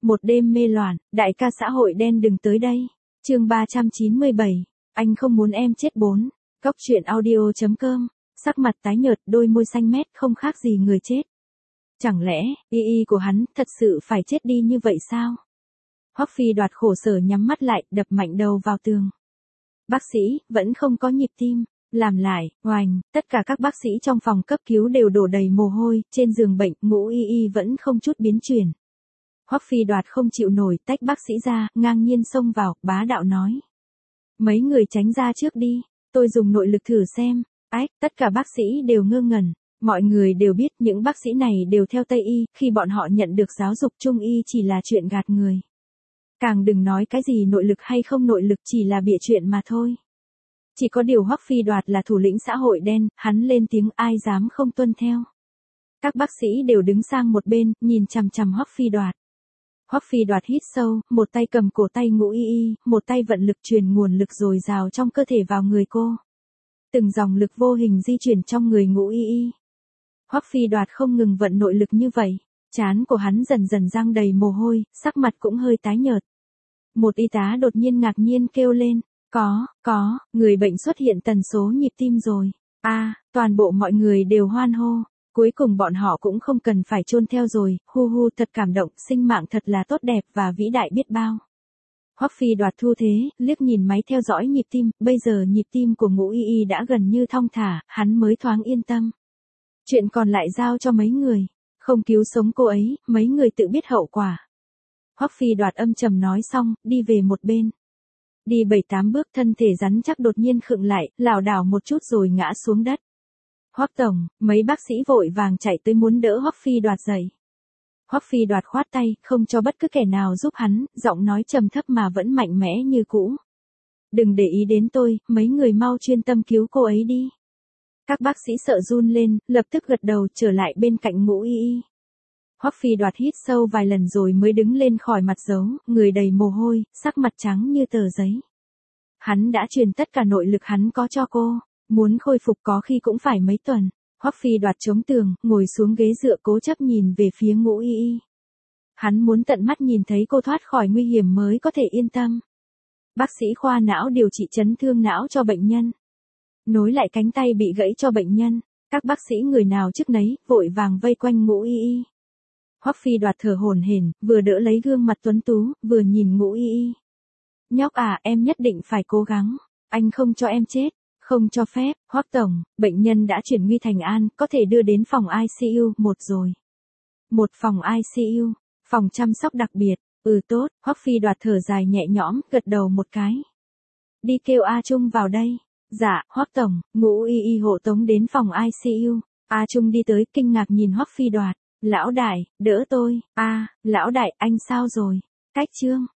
Một đêm mê loạn, đại ca xã hội đen đừng tới đây. Chương 397, anh không muốn em chết 4. Cóc truyện audio.com. Sắc mặt tái nhợt, đôi môi xanh mét không khác gì người chết. Chẳng lẽ, y của hắn thật sự phải chết đi như vậy sao? Hoắc Phi Đoạt khổ sở nhắm mắt lại, đập mạnh đầu vào tường. Bác sĩ, vẫn không có nhịp tim. Làm lại, oành, tất cả các bác sĩ trong phòng cấp cứu đều đổ đầy mồ hôi, trên giường bệnh, Ngũ Y vẫn không chút biến chuyển. Hoắc Phi Đoạt không chịu nổi, tách bác sĩ ra, ngang nhiên xông vào, bá đạo nói. Mấy người tránh ra trước đi, tôi dùng nội lực thử xem. Ách, tất cả bác sĩ đều ngơ ngẩn. Mọi người đều biết những bác sĩ này đều theo Tây Y, khi bọn họ nhận được giáo dục Trung Y chỉ là chuyện gạt người. Càng đừng nói cái gì nội lực hay không nội lực, chỉ là bịa chuyện mà thôi. Chỉ có điều Hoắc Phi Đoạt là thủ lĩnh xã hội đen, hắn lên tiếng ai dám không tuân theo. Các bác sĩ đều đứng sang một bên, nhìn chằm chằm Hoắc Phi Đoạt. Hoắc Phi Đoạt hít sâu, một tay cầm cổ tay Ngũ Y, một tay vận lực truyền nguồn lực dồi dào trong cơ thể vào người cô. Từng dòng lực vô hình di chuyển trong người Ngũ Y. Hoắc Phi Đoạt không ngừng vận nội lực như vậy, trán của hắn dần dần răng đầy mồ hôi, sắc mặt cũng hơi tái nhợt. Một y tá đột nhiên ngạc nhiên kêu lên, có, người bệnh xuất hiện tần số nhịp tim rồi. Toàn bộ mọi người đều hoan hô, cuối cùng bọn họ cũng không cần phải chôn theo rồi, hu thật cảm động, sinh mạng thật là tốt đẹp và vĩ đại biết bao. Hoắc Phi Đoạt thu thế, liếc nhìn máy theo dõi nhịp tim, bây giờ nhịp tim của Ngũ Y đã gần như thong thả, hắn mới thoáng yên tâm. Chuyện còn lại giao cho mấy người, không cứu sống cô ấy, mấy người tự biết hậu quả. Hoắc Phi Đoạt âm trầm nói xong, đi về một bên. Đi 7-8 bước thân thể rắn chắc đột nhiên khựng lại, lảo đảo một chút rồi ngã xuống đất. Hoắc tổng, mấy bác sĩ vội vàng chạy tới muốn đỡ Hoắc Phi Đoạt dậy. Hoắc Phi Đoạt khoát tay, không cho bất cứ kẻ nào giúp hắn, giọng nói trầm thấp mà vẫn mạnh mẽ như cũ. Đừng để ý đến tôi, mấy người mau chuyên tâm cứu cô ấy đi. Các bác sĩ sợ run lên, lập tức gật đầu trở lại bên cạnh Ngũ Y. Hoắc Phi Đoạt hít sâu vài lần rồi mới đứng lên khỏi mặt dấu, người đầy mồ hôi, sắc mặt trắng như tờ giấy. Hắn đã truyền tất cả nội lực hắn có cho cô, muốn khôi phục có khi cũng phải mấy tuần. Hoắc Phi Đoạt chống tường, ngồi xuống ghế dựa cố chấp nhìn về phía Ngũ Y. Hắn muốn tận mắt nhìn thấy cô thoát khỏi nguy hiểm mới có thể yên tâm. Bác sĩ khoa não điều trị chấn thương não cho bệnh nhân. Nối lại cánh tay bị gãy cho bệnh nhân, các bác sĩ người nào chức nấy, vội vàng vây quanh Ngũ Y. Hoắc Phi Đoạt thở hổn hển, vừa đỡ lấy gương mặt tuấn tú, vừa nhìn Ngũ Y. Nhóc à, em nhất định phải cố gắng, anh không cho em chết, không cho phép. Hoắc tổng, bệnh nhân đã chuyển nguy thành an, có thể đưa đến phòng ICU 1 rồi. Một phòng ICU, phòng chăm sóc đặc biệt, tốt. Hoắc Phi Đoạt thở dài nhẹ nhõm, gật đầu một cái. Đi kêu A Trung vào đây. Dạ, Hoắc tổng. Ngũ Y hộ tống đến phòng ICU. A Trung đi tới, kinh ngạc nhìn Hoắc Phi Đoạt. Lão đại, đỡ tôi. Lão đại, anh sao rồi? Cách Trương.